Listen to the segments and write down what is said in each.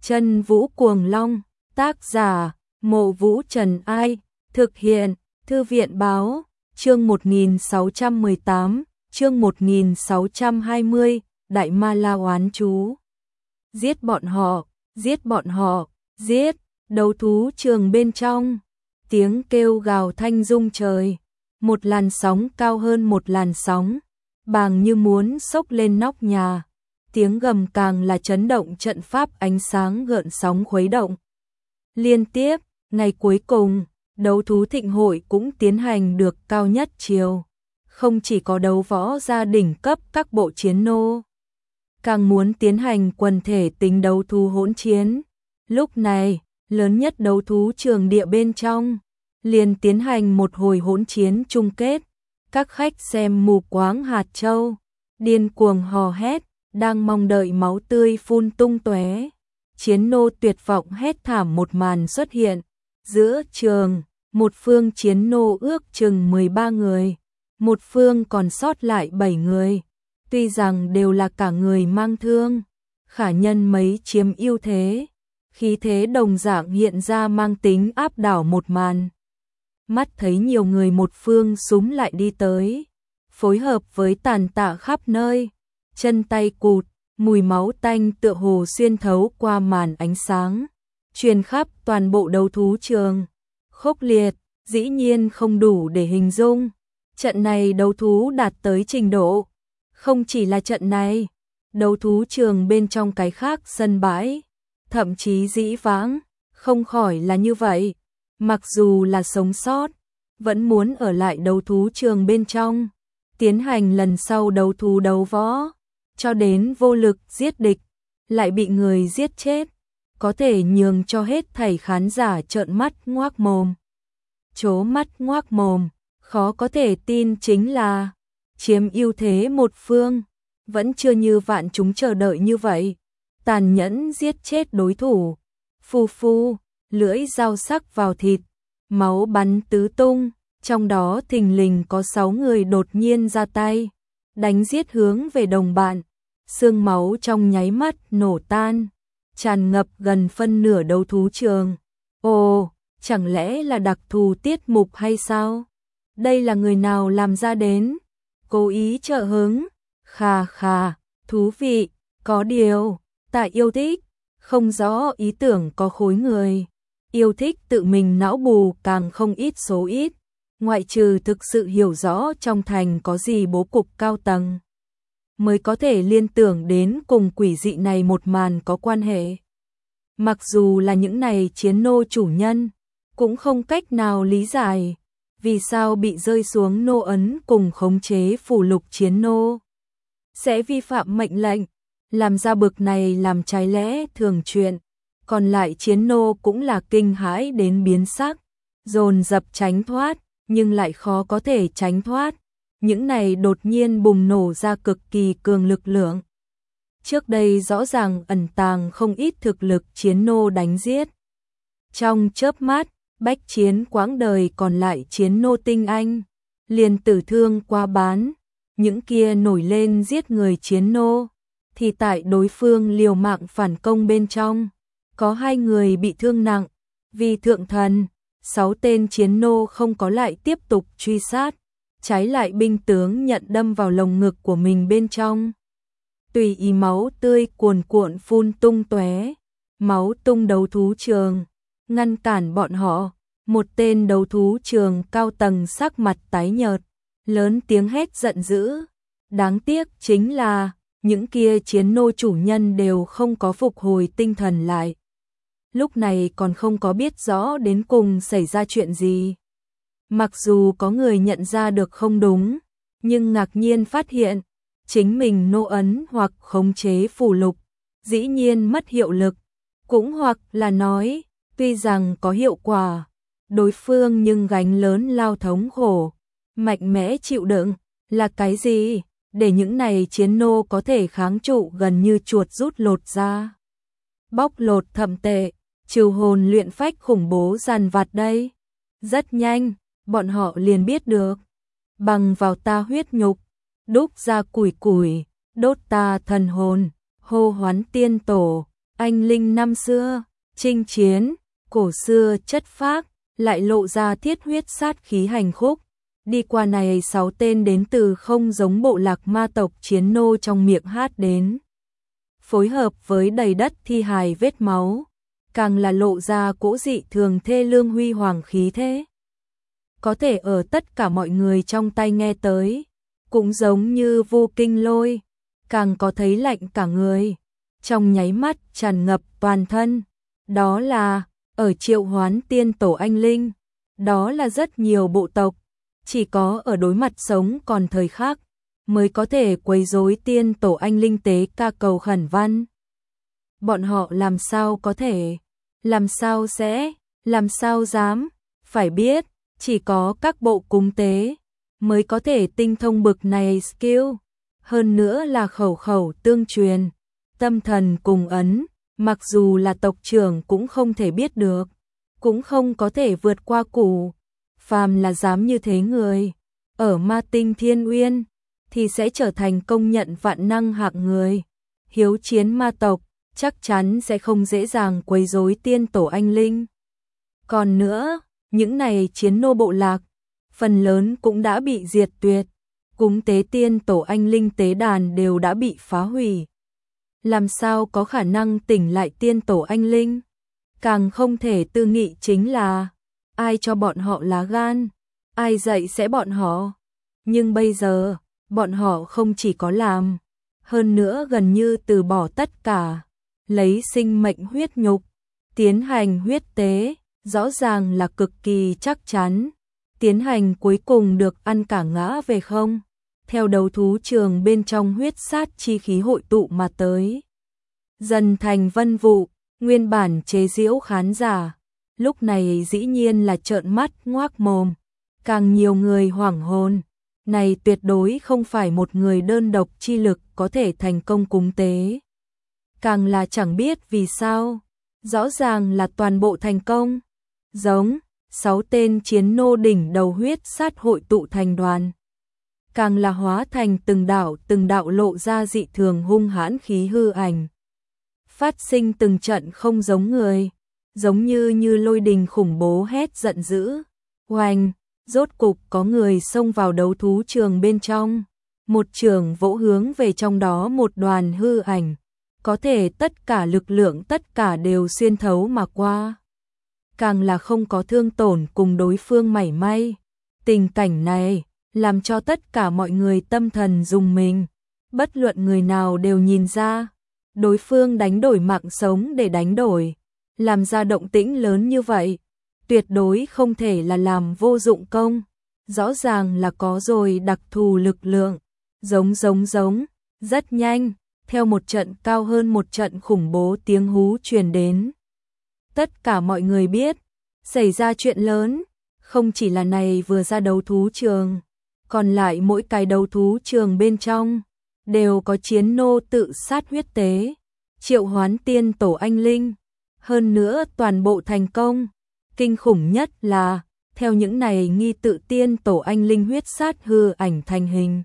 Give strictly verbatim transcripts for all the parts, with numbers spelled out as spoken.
Chân Vũ Cuồng Long, tác giả, Mộ Vũ Trần Ai, thực hiện, Thư viện Báo, chương một nghìn sáu trăm mười tám, chương một nghìn sáu trăm hai mươi, Đại Ma La oán chú. Giết bọn họ, giết bọn họ, giết, đấu thú trường bên trong, tiếng kêu gào thanh rung trời, một làn sóng cao hơn một làn sóng, bàng như muốn xốc lên nóc nhà. Tiếng gầm càng là chấn động trận pháp, ánh sáng gợn sóng khuấy động. Liên tiếp, ngày cuối cùng, đấu thú thịnh hội cũng tiến hành được cao nhất chiều. Không chỉ có đấu võ gia đỉnh cấp các bộ chiến nô, càng muốn tiến hành quần thể tính đấu thú hỗn chiến. Lúc này, lớn nhất đấu thú trường địa bên trong, liền tiến hành một hồi hỗn chiến chung kết. Các khách xem mù quáng hạt châu, điên cuồng hò hét, đang mong đợi máu tươi phun tung tóe. Chiến nô tuyệt vọng hét thảm một màn xuất hiện. Giữa trường, một phương chiến nô ước chừng mười ba người, một phương còn sót lại bảy người. Tuy rằng đều là cả người mang thương, khả nhân mấy chiếm ưu thế, khí thế đồng dạng hiện ra mang tính áp đảo một màn. Mắt thấy nhiều người một phương súng lại đi tới, phối hợp với tàn tạ khắp nơi, chân tay cụt, mùi máu tanh tựa hồ xuyên thấu qua màn ánh sáng, truyền khắp toàn bộ đấu thú trường. Khốc liệt, dĩ nhiên không đủ để hình dung. Trận này đấu thú đạt tới trình độ. Không chỉ là trận này, đấu thú trường bên trong cái khác sân bãi, thậm chí dĩ vãng, không khỏi là như vậy. Mặc dù là sống sót, vẫn muốn ở lại đấu thú trường bên trong, tiến hành lần sau đấu thú đấu võ, cho đến vô lực giết địch, lại bị người giết chết, có thể nhường cho hết thảy khán giả trợn mắt ngoác mồm. Chố mắt ngoác mồm, khó có thể tin chính là chiếm ưu thế một phương, vẫn chưa như vạn chúng chờ đợi như vậy, tàn nhẫn giết chết đối thủ. Phu phu, lưỡi dao sắc vào thịt, máu bắn tứ tung, trong đó thình lình có sáu người đột nhiên ra tay, đánh giết hướng về đồng bạn. Xương máu trong nháy mắt nổ tan, tràn ngập gần phân nửa đấu thú trường. Ồ, chẳng lẽ là đặc thù tiết mục hay sao? Đây là người nào làm ra đến? Cố ý trợ hứng? Khà khà, thú vị, có điều, ta yêu thích, không rõ ý tưởng có khối người. Yêu thích tự mình não bù càng không ít số ít, ngoại trừ thực sự hiểu rõ trong thành có gì bố cục cao tầng, mới có thể liên tưởng đến cùng quỷ dị này một màn có quan hệ. Mặc dù là những này chiến nô chủ nhân, cũng không cách nào lý giải, vì sao bị rơi xuống nô ấn cùng khống chế phủ lục chiến nô sẽ vi phạm mệnh lệnh, làm ra bực này làm trái lẽ thường chuyện. Còn lại chiến nô cũng là kinh hãi đến biến sắc, dồn dập tránh thoát, nhưng lại khó có thể tránh thoát. Những này đột nhiên bùng nổ ra cực kỳ cường lực lượng. Trước đây rõ ràng ẩn tàng không ít thực lực chiến nô đánh giết. Trong chớp mắt, bách chiến quãng đời còn lại chiến nô tinh anh, liền tử thương qua bán. Những kia nổi lên giết người chiến nô, thì tại đối phương liều mạng phản công bên trong, có hai người bị thương nặng. Vì thượng thần, sáu tên chiến nô không có lại tiếp tục truy sát, trái lại binh tướng nhận đâm vào lồng ngực của mình bên trong. Tùy ý máu tươi cuồn cuộn phun tung tóe, máu tung đấu thú trường, ngăn cản bọn họ. Một tên đấu thú trường cao tầng sắc mặt tái nhợt, lớn tiếng hét giận dữ. Đáng tiếc chính là những kia chiến nô chủ nhân đều không có phục hồi tinh thần lại. Lúc này còn không có biết rõ đến cùng xảy ra chuyện gì. Mặc dù có người nhận ra được không đúng, nhưng ngạc nhiên phát hiện, chính mình nô ấn hoặc khống chế phù lục, dĩ nhiên mất hiệu lực. Cũng hoặc là nói, tuy rằng có hiệu quả, đối phương nhưng gánh lớn lao thống khổ, mạnh mẽ chịu đựng, là cái gì, để những này chiến nô có thể kháng trụ gần như chuột rút lột ra. Bóc lột thậm tệ, trừ hồn luyện phách khủng bố dằn vặt đây. Rất nhanh, bọn họ liền biết được. Bằng vào ta huyết nhục, đúc ra củi củi, đốt ta thần hồn, hô hoán tiên tổ, anh linh năm xưa, chinh chiến, cổ xưa chất phác, lại lộ ra thiết huyết sát khí hành khúc. Đi qua này sáu tên đến từ không giống bộ lạc ma tộc chiến nô trong miệng hát đến. Phối hợp với đầy đất thi hài vết máu, càng là lộ ra cỗ dị thường thê lương huy hoàng khí thế. Có thể ở tất cả mọi người trong tai nghe tới, cũng giống như vô kinh lôi, càng có thấy lạnh cả người, trong nháy mắt tràn ngập toàn thân. Đó là, ở triệu hoán tiên tổ anh linh, đó là rất nhiều bộ tộc, chỉ có ở đối mặt sống còn thời khắc, mới có thể quấy rối tiên tổ anh linh tế ca cầu khẩn văn. Bọn họ làm sao có thể, làm sao sẽ, làm sao dám, phải biết, chỉ có các bộ cúng tế mới có thể tinh thông bực này skill, hơn nữa là khẩu khẩu tương truyền, tâm thần cùng ấn, mặc dù là tộc trưởng cũng không thể biết được, cũng không có thể vượt qua củ. Phàm là dám như thế người, ở ma tinh thiên uyên, thì sẽ trở thành công nhận vạn năng hạng người. Hiếu chiến ma tộc, chắc chắn sẽ không dễ dàng quấy rối tiên tổ anh linh. Còn nữa, những này chiến nô bộ lạc, phần lớn cũng đã bị diệt tuyệt, cúng tế tiên tổ anh linh tế đàn đều đã bị phá hủy. Làm sao có khả năng tỉnh lại tiên tổ anh linh? Càng không thể tư nghị chính là ai cho bọn họ lá gan, ai dạy sẽ bọn họ. Nhưng bây giờ, bọn họ không chỉ có làm, hơn nữa gần như từ bỏ tất cả, lấy sinh mệnh huyết nhục, tiến hành huyết tế, rõ ràng là cực kỳ chắc chắn. Tiến hành cuối cùng được ăn cả ngã về không, theo đấu thú trường bên trong huyết sát chi khí hội tụ mà tới. Dần thành vân vụ, nguyên bản chế giễu khán giả, lúc này dĩ nhiên là trợn mắt ngoác mồm, càng nhiều người hoảng hồn, này tuyệt đối không phải một người đơn độc chi lực có thể thành công cúng tế. Càng là chẳng biết vì sao, rõ ràng là toàn bộ thành công, giống sáu tên chiến nô đỉnh đầu huyết sát hội tụ thành đoàn. Càng là hóa thành từng đạo từng đạo lộ ra dị thường hung hãn khí hư ảnh. Phát sinh từng trận không giống người, giống như như lôi đình khủng bố hét giận dữ. Oanh, rốt cục có người xông vào đấu thú trường bên trong. Một trường vỗ hướng về trong đó một đoàn hư ảnh. Có thể tất cả lực lượng tất cả đều xuyên thấu mà qua. Càng là không có thương tổn cùng đối phương mảy may. Tình cảnh này làm cho tất cả mọi người tâm thần rùng mình. Bất luận người nào đều nhìn ra, đối phương đánh đổi mạng sống để đánh đổi, làm ra động tĩnh lớn như vậy, tuyệt đối không thể là làm vô dụng công, rõ ràng là có rồi đặc thù lực lượng, giống giống giống, rất nhanh, theo một trận cao hơn một trận khủng bố tiếng hú truyền đến. Tất cả mọi người biết, xảy ra chuyện lớn, không chỉ là này vừa ra đấu thú trường, còn lại mỗi cái đấu thú trường bên trong, đều có chiến nô tự sát huyết tế, triệu hoán tiên tổ anh linh, hơn nữa toàn bộ thành công. Kinh khủng nhất là, theo những này nghi tự tiên tổ anh linh huyết sát hư ảnh thành hình.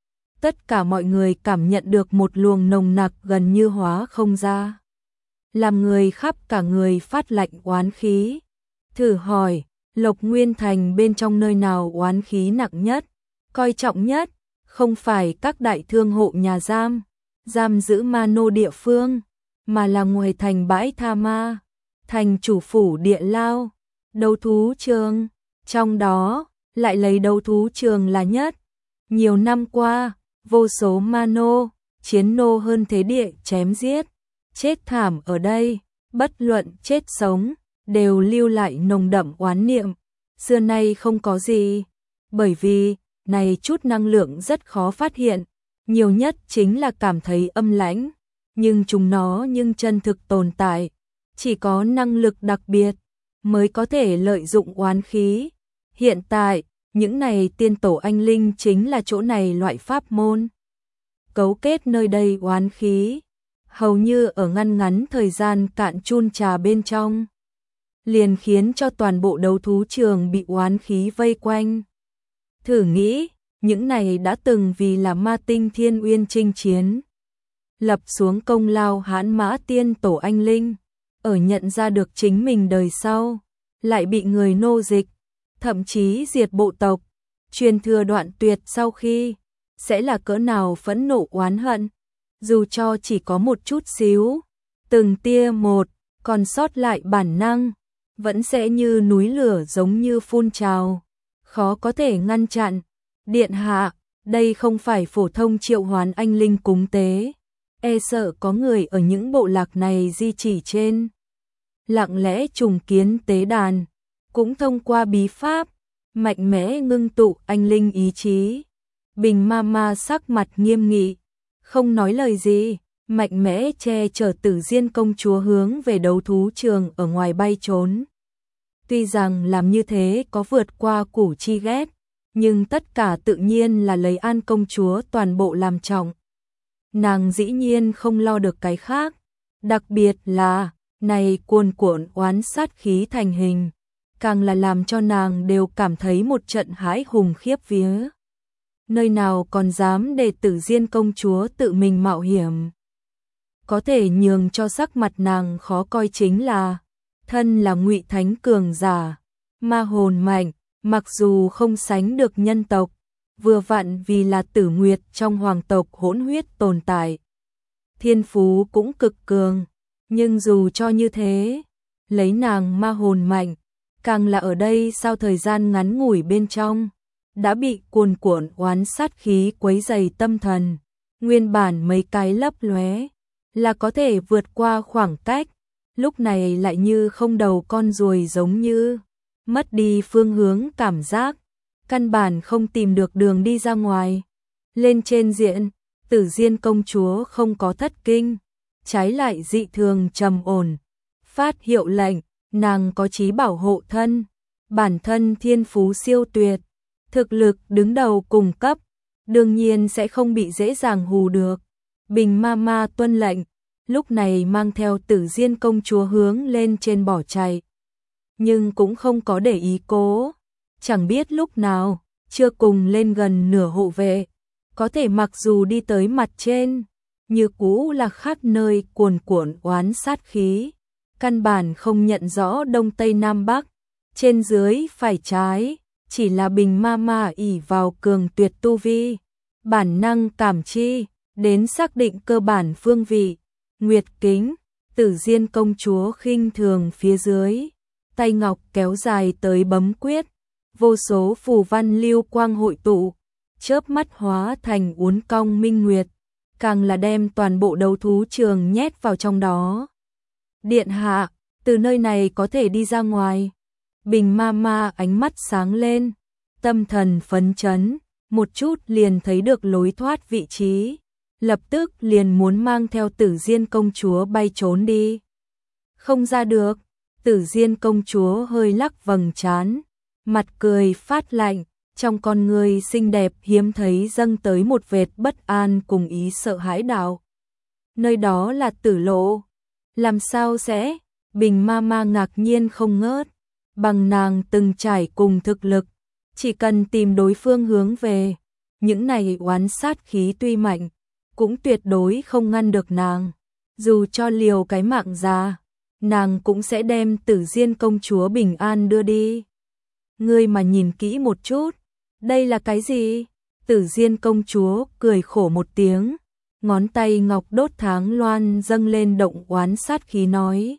Tất cả mọi người cảm nhận được một luồng nồng nặc gần như hóa không ra. Làm người khắp cả người phát lạnh oán khí. Thử hỏi, Lộc Nguyên Thành bên trong nơi nào oán khí nặng nhất, coi trọng nhất, không phải các đại thương hộ nhà giam, giam giữ ma nô địa phương, mà là ngoài thành bãi tha ma, thành chủ phủ địa lao, đấu thú trường, trong đó lại lấy đấu thú trường là nhất. Nhiều năm qua, vô số ma nô, chiến nô hơn thế địa chém giết, chết thảm ở đây, bất luận chết sống, đều lưu lại nồng đậm oán niệm, xưa nay không có gì, bởi vì này chút năng lượng rất khó phát hiện, nhiều nhất chính là cảm thấy âm lãnh, nhưng chúng nó nhưng chân thực tồn tại, chỉ có năng lực đặc biệt mới có thể lợi dụng oán khí. Hiện tại, những này tiên tổ anh linh chính là chỗ này loại pháp môn. Cấu kết nơi đây oán khí, hầu như ở ngăn ngắn thời gian cạn chun trà bên trong, liền khiến cho toàn bộ đấu thú trường bị oán khí vây quanh. Thử nghĩ, những này đã từng vì là ma tinh thiên uyên chinh chiến, lập xuống công lao hãn mã tiên tổ anh linh, ở nhận ra được chính mình đời sau, lại bị người nô dịch, thậm chí diệt bộ tộc, truyền thừa đoạn tuyệt sau khi, sẽ là cỡ nào phẫn nộ oán hận, dù cho chỉ có một chút xíu, từng tia một, còn sót lại bản năng, vẫn sẽ như núi lửa giống như phun trào, khó có thể ngăn chặn. Điện hạ, đây không phải phổ thông triệu hoán anh linh cúng tế, e sợ có người ở những bộ lạc này di chỉ trên, lặng lẽ trùng kiến tế đàn, cũng thông qua bí pháp, mạnh mẽ ngưng tụ anh linh ý chí. Bình ma ma sắc mặt nghiêm nghị, không nói lời gì, mạnh mẽ che chở Tử Diên công chúa hướng về đấu thú trường ở ngoài bay trốn. Tuy rằng làm như thế có vượt qua Củ Chi ghét, nhưng tất cả tự nhiên là lấy An công chúa toàn bộ làm trọng. Nàng dĩ nhiên không lo được cái khác, đặc biệt là, này cuồn cuộn oán sát khí thành hình, càng là làm cho nàng đều cảm thấy một trận hãi hùng khiếp vía. Nơi nào còn dám để Tử Diên công chúa tự mình mạo hiểm. Có thể nhường cho sắc mặt nàng khó coi chính là, thân là Ngụy Thánh cường giả, ma hồn mạnh, mặc dù không sánh được nhân tộc, vừa vặn vì là Tử Nguyệt trong hoàng tộc hỗn huyết tồn tại. Thiên phú cũng cực cường, nhưng dù cho như thế, lấy nàng ma hồn mạnh, càng là ở đây sau thời gian ngắn ngủi bên trong, đã bị cuồn cuộn oán sát khí quấy dày tâm thần, nguyên bản mấy cái lấp lóe là có thể vượt qua khoảng cách, lúc này lại như không đầu con ruồi giống như mất đi phương hướng cảm giác, căn bản không tìm được đường đi ra ngoài. Lên trên diện, Tử Diên công chúa không có thất kinh, trái lại dị thường trầm ổn, phát hiệu lệnh, nàng có chí bảo hộ thân, bản thân thiên phú siêu tuyệt, thực lực đứng đầu cùng cấp, đương nhiên sẽ không bị dễ dàng hù được. Bình ma ma tuân lệnh, lúc này mang theo Tử Diên công chúa hướng lên trên bỏ chạy, nhưng cũng không có để ý cố, chẳng biết lúc nào, chưa cùng lên gần nửa hộ vệ, có thể mặc dù đi tới mặt trên, như cũ là khắp nơi cuồn cuộn oán sát khí, căn bản không nhận rõ đông tây nam bắc, trên dưới phải trái, chỉ là bình ma ma ỷ vào cường tuyệt tu vi, bản năng cảm chi, đến xác định cơ bản phương vị. Nguyệt kính, Tử Diên công chúa khinh thường phía dưới, tay ngọc kéo dài tới bấm quyết, vô số phù văn lưu quang hội tụ, chớp mắt hóa thành uốn cong minh nguyệt, càng là đem toàn bộ đấu thú trường nhét vào trong đó. Điện hạ, từ nơi này có thể đi ra ngoài. Bình ma ma ánh mắt sáng lên, tâm thần phấn chấn, một chút liền thấy được lối thoát vị trí, lập tức liền muốn mang theo Tử Diên công chúa bay trốn đi. Không ra được, Tử Diên công chúa hơi lắc vầng trán, mặt cười phát lạnh, trong con người xinh đẹp hiếm thấy dâng tới một vệt bất an cùng ý sợ hãi đạo. Nơi đó là tử lộ, làm sao sẽ? Bình ma ma ngạc nhiên không ngớt, bằng nàng từng trải cùng thực lực, chỉ cần tìm đối phương hướng về, những này oán sát khí tuy mạnh, cũng tuyệt đối không ngăn được nàng, dù cho liều cái mạng ra, nàng cũng sẽ đem Tử Diên công chúa bình an đưa đi. Ngươi mà nhìn kỹ một chút, đây là cái gì? Tử Diên công chúa cười khổ một tiếng, ngón tay ngọc đốt tháng loan dâng lên động oán sát khí nói.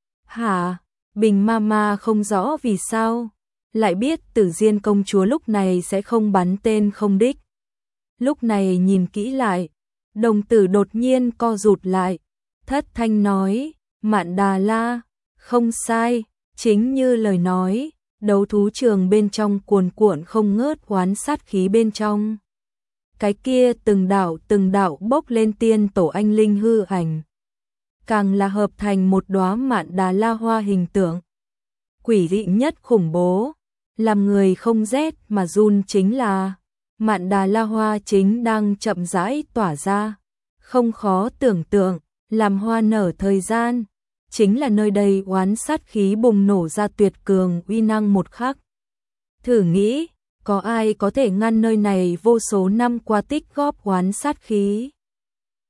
Hả? Bình ma ma không rõ vì sao, lại biết Tử Diên công chúa lúc này sẽ không bắn tên không đích. Lúc này nhìn kỹ lại, đồng tử đột nhiên co rụt lại, thất thanh nói, Mạn Đà La, không sai, chính như lời nói, đấu thú trường bên trong cuồn cuộn không ngớt oán sát khí bên trong. Cái kia từng đạo từng đạo bốc lên tiên tổ anh linh hư ảnh, càng là hợp thành một đóa Mạn Đà La hoa hình tượng. Quỷ dị nhất khủng bố, làm người không rét mà run chính là Mạn Đà La hoa chính đang chậm rãi tỏa ra, không khó tưởng tượng, làm hoa nở thời gian, chính là nơi đây oán sát khí bùng nổ ra tuyệt cường uy năng một khắc. Thử nghĩ, có ai có thể ngăn nơi này vô số năm qua tích góp oán sát khí?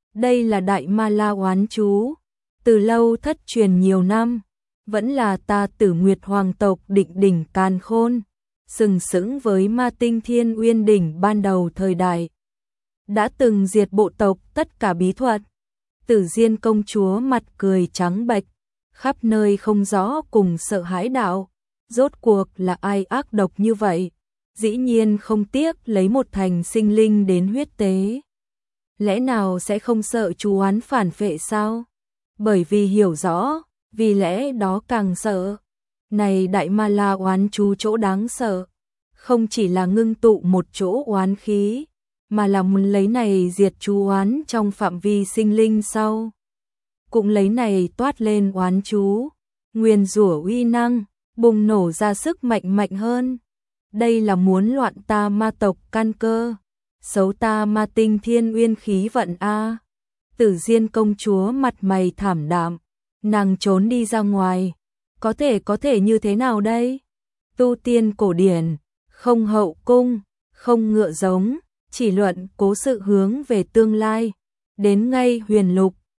Đây là đại ma la oán chú, từ lâu thất truyền nhiều năm, vẫn là ta Tử Nguyệt hoàng tộc định đỉnh càn khôn, sừng sững với ma tinh thiên uyên đỉnh ban đầu thời đại. Đã từng diệt bộ tộc tất cả bí thuật. Tử Diên công chúa mặt cười trắng bệch, khắp nơi không rõ cùng sợ hãi đạo. Rốt cuộc là ai ác độc như vậy? Dĩ nhiên không tiếc lấy một thành sinh linh đến huyết tế. Lẽ nào sẽ không sợ chú oán phản phệ sao? Bởi vì hiểu rõ, vì lẽ đó càng sợ. Này đại ma la oán chú chỗ đáng sợ, không chỉ là ngưng tụ một chỗ oán khí, mà là muốn lấy này diệt chú oán trong phạm vi sinh linh sau. Cũng lấy này toát lên oán chú, nguyền rủa uy năng, bùng nổ ra sức mạnh mạnh hơn. Đây là muốn loạn ta ma tộc căn cơ, xấu ta ma tinh thiên uyên khí vận a. Tử Diên công chúa mặt mày thảm đạm, nàng trốn đi ra ngoài. Có thể có thể như thế nào đây? Tu tiên cổ điển, không hậu cung, không ngựa giống, chỉ luận cố sự hướng về tương lai. Đến ngay huyền lục,